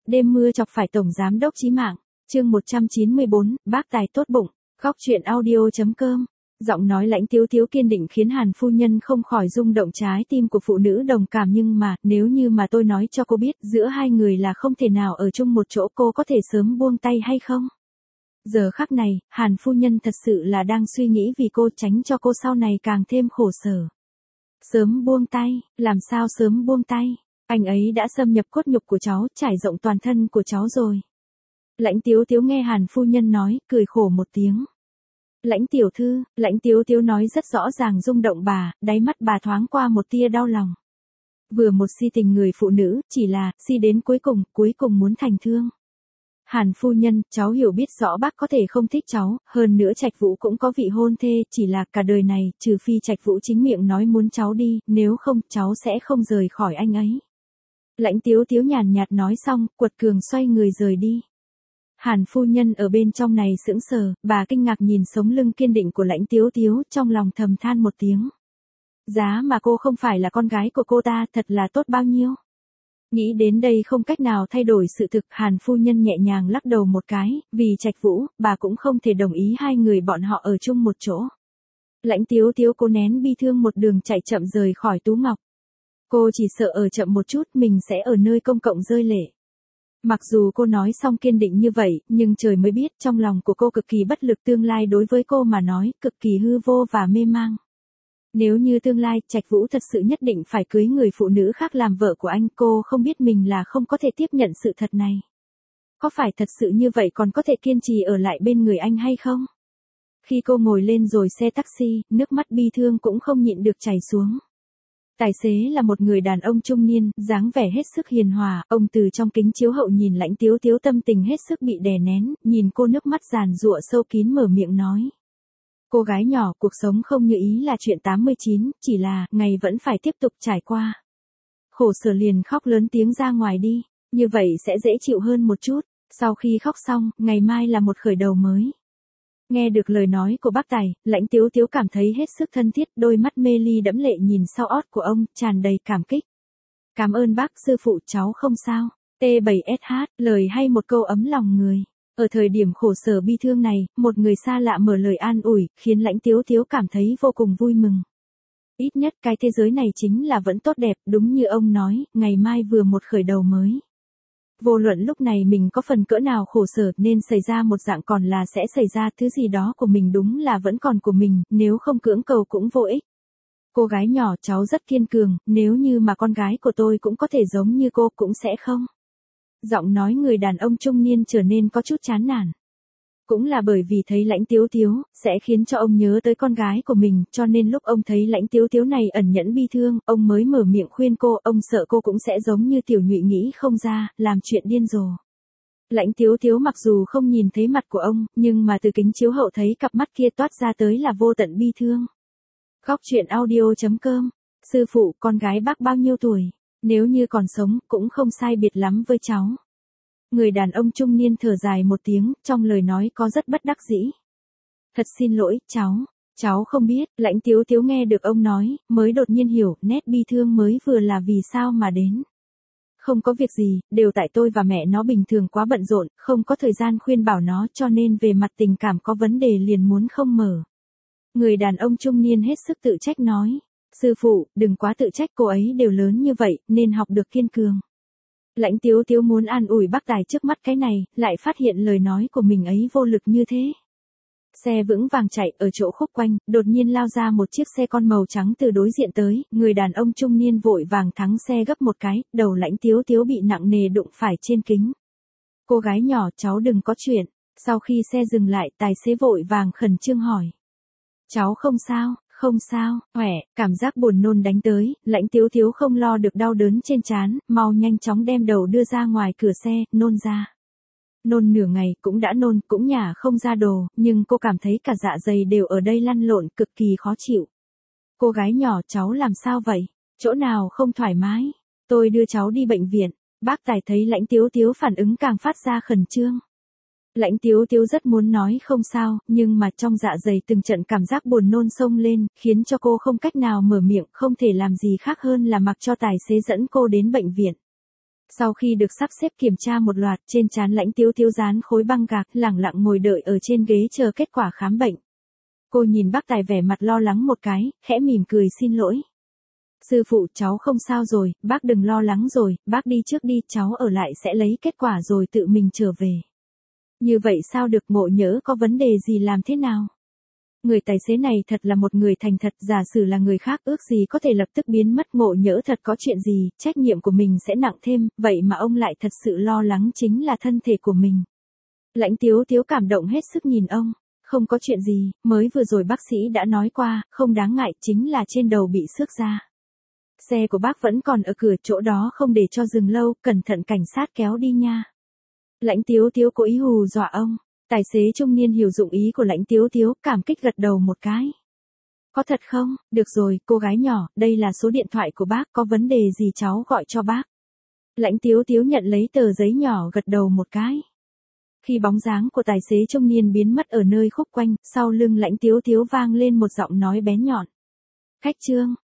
Đêm mưa chọc phải tổng giám đốc chí mạng. Chương 194, bác tài tốt bụng. Góc truyện audio.com. Giọng nói lãnh tiếu tiếu kiên định khiến Hàn phu nhân không khỏi rung động trái tim của phụ nữ đồng cảm, nhưng mà, nếu như mà tôi nói cho cô biết giữa hai người là không thể nào ở chung một chỗ, cô có thể sớm buông tay hay không? Giờ khắc này, Hàn phu nhân thật sự là đang suy nghĩ vì cô, tránh cho cô sau này càng thêm khổ sở. Sớm buông tay, làm sao sớm buông tay? Anh ấy đã xâm nhập cốt nhục của cháu, trải rộng toàn thân của cháu rồi. Lãnh tiếu tiếu nghe Hàn phu nhân nói, cười khổ một tiếng. Lãnh tiểu thư, lãnh tiếu tiếu nói rất rõ ràng rung động bà, đáy mắt bà thoáng qua một tia đau lòng. Vừa một si tình người phụ nữ, chỉ là, si đến cuối cùng muốn thành thương. Hàn phu nhân, cháu hiểu biết rõ bác có thể không thích cháu, hơn nữa Trạch Vũ cũng có vị hôn thê, chỉ là cả đời này, trừ phi Trạch Vũ chính miệng nói muốn cháu đi, nếu không, cháu sẽ không rời khỏi anh ấy. Lãnh tiếu tiếu nhàn nhạt nói xong, quật cường xoay người rời đi. Hàn phu nhân ở bên trong này sững sờ, bà kinh ngạc nhìn sống lưng kiên định của lãnh tiếu tiếu, trong lòng thầm than một tiếng. Giá mà cô không phải là con gái của cô ta, thật là tốt bao nhiêu. Nghĩ đến đây không cách nào thay đổi sự thực, Hàn phu nhân nhẹ nhàng lắc đầu một cái, vì Trạch Vũ, bà cũng không thể đồng ý hai người bọn họ ở chung một chỗ. Lãnh tiếu tiếu cố nén bi thương một đường chạy chậm rời khỏi Tú Ngọc. Cô chỉ sợ ở chậm một chút mình sẽ ở nơi công cộng rơi lệ. Mặc dù cô nói xong kiên định như vậy, nhưng trời mới biết trong lòng của cô cực kỳ bất lực, tương lai đối với cô mà nói, cực kỳ hư vô và mê mang. Nếu như tương lai, Trạch Vũ thật sự nhất định phải cưới người phụ nữ khác làm vợ của anh, cô không biết mình là không có thể tiếp nhận sự thật này. Có phải thật sự như vậy còn có thể kiên trì ở lại bên người anh hay không? Khi cô ngồi lên rồi xe taxi, nước mắt bi thương cũng không nhịn được chảy xuống. Tài xế là một người đàn ông trung niên, dáng vẻ hết sức hiền hòa, ông từ trong kính chiếu hậu nhìn lãnh tiếu tiếu tâm tình hết sức bị đè nén, nhìn cô nước mắt giàn giụa sâu kín mở miệng nói. Cô gái nhỏ, cuộc sống không như ý là chuyện 89, chỉ là, ngày vẫn phải tiếp tục trải qua. Khổ sở liền khóc lớn tiếng ra ngoài đi, như vậy sẽ dễ chịu hơn một chút, sau khi khóc xong, ngày mai là một khởi đầu mới. Nghe được lời nói của bác Tài, lãnh tiếu tiếu cảm thấy hết sức thân thiết, đôi mắt mê ly đẫm lệ nhìn sau ót của ông, tràn đầy cảm kích. Cảm ơn bác sư phụ, cháu không sao. T7SH, lời hay một câu ấm lòng người. Ở thời điểm khổ sở bi thương này, một người xa lạ mở lời an ủi, khiến lãnh tiếu tiếu cảm thấy vô cùng vui mừng. Ít nhất cái thế giới này chính là vẫn tốt đẹp, đúng như ông nói, ngày mai vừa một khởi đầu mới. Vô luận lúc này mình có phần cỡ nào khổ sở nên xảy ra một dạng còn là sẽ xảy ra, thứ gì đó của mình đúng là vẫn còn của mình, nếu không cưỡng cầu cũng vô ích. Cô gái nhỏ, cháu rất kiên cường, nếu như mà con gái của tôi cũng có thể giống như cô cũng sẽ không. Giọng nói người đàn ông trung niên trở nên có chút chán nản. Cũng là bởi vì thấy lãnh tiếu tiếu, sẽ khiến cho ông nhớ tới con gái của mình, cho nên lúc ông thấy lãnh tiếu tiếu này ẩn nhẫn bi thương, ông mới mở miệng khuyên cô, ông sợ cô cũng sẽ giống như tiểu nhụy nghĩ không ra, làm chuyện điên rồ. Lãnh tiếu tiếu mặc dù không nhìn thấy mặt của ông, nhưng mà từ kính chiếu hậu thấy cặp mắt kia toát ra tới là vô tận bi thương. Góc truyện audio.com. Sư phụ, con gái bác bao nhiêu tuổi? Nếu như còn sống, cũng không sai biệt lắm với cháu. Người đàn ông trung niên thở dài một tiếng, trong lời nói có rất bất đắc dĩ. Thật xin lỗi, cháu không biết, lãnh tiếu tiếu nghe được ông nói, mới đột nhiên hiểu, nét bi thương mới vừa là vì sao mà đến. Không có việc gì, đều tại tôi và mẹ nó bình thường quá bận rộn, không có thời gian khuyên bảo nó, cho nên về mặt tình cảm có vấn đề liền muốn không mở. Người đàn ông trung niên hết sức tự trách nói. Sư phụ, đừng quá tự trách, cô ấy đều lớn như vậy, nên học được kiên cường. Lãnh tiếu tiếu muốn an ủi bác Tài trước mắt cái này, lại phát hiện lời nói của mình ấy vô lực như thế. Xe vững vàng chạy ở chỗ khúc quanh, đột nhiên lao ra một chiếc xe con màu trắng từ đối diện tới, người đàn ông trung niên vội vàng thắng xe gấp một cái, đầu lãnh tiếu tiếu bị nặng nề đụng phải trên kính. Cô gái nhỏ, cháu đừng có chuyện. Sau khi xe dừng lại, tài xế vội vàng khẩn trương hỏi. Cháu không sao? Không sao, khỏe, cảm giác buồn nôn đánh tới, lãnh tiếu tiếu không lo được đau đớn trên trán, mau nhanh chóng đem đầu đưa ra ngoài cửa xe, nôn ra. Nôn nửa ngày, cũng đã nôn, cũng nhả không ra đồ, nhưng cô cảm thấy cả dạ dày đều ở đây lăn lộn, cực kỳ khó chịu. Cô gái nhỏ, cháu làm sao vậy? Chỗ nào không thoải mái? Tôi đưa cháu đi bệnh viện. Bác Tài thấy lãnh tiếu tiếu phản ứng càng phát ra khẩn trương. Lãnh tiếu tiếu rất muốn nói không sao, nhưng mà trong dạ dày từng trận cảm giác buồn nôn xông lên, khiến cho cô không cách nào mở miệng, không thể làm gì khác hơn là mặc cho tài xế dẫn cô đến bệnh viện. Sau khi được sắp xếp kiểm tra một loạt, trên trán Lãnh Tiếu Tiếu dán khối băng gạc, lẳng lặng ngồi đợi ở trên ghế chờ kết quả khám bệnh. Cô nhìn bác Tài vẻ mặt lo lắng một cái, khẽ mỉm cười xin lỗi. Sư phụ, cháu không sao rồi, bác đừng lo lắng rồi, bác đi trước đi, cháu ở lại sẽ lấy kết quả rồi tự mình trở về. Như vậy sao được, Ngộ Nhỡ có vấn đề gì làm thế nào? Người tài xế này thật là một người thành thật, giả sử là người khác ước gì có thể lập tức biến mất, Ngộ Nhỡ thật có chuyện gì, trách nhiệm của mình sẽ nặng thêm, vậy mà ông lại thật sự lo lắng chính là thân thể của mình. Lãnh Tiếu Tiếu cảm động hết sức nhìn ông. Không có chuyện gì, mới vừa rồi bác sĩ đã nói qua, không đáng ngại, chính là trên đầu bị xước ra. Xe của bác vẫn còn ở cửa, chỗ đó không để cho dừng lâu, cẩn thận cảnh sát kéo đi nha. Lãnh Tiếu Tiếu cố ý hù dọa ông. Tài xế trung niên hiểu dụng ý của Lãnh Tiếu Tiếu, cảm kích gật đầu một cái. Có thật không? Được rồi, cô gái nhỏ, đây là số điện thoại của bác, có vấn đề gì cháu gọi cho bác. Lãnh Tiếu Tiếu nhận lấy tờ giấy nhỏ gật đầu một cái. Khi bóng dáng của tài xế trung niên biến mất ở nơi khúc quanh, sau lưng Lãnh Tiếu Tiếu vang lên một giọng nói bén nhọn. Khách Trương,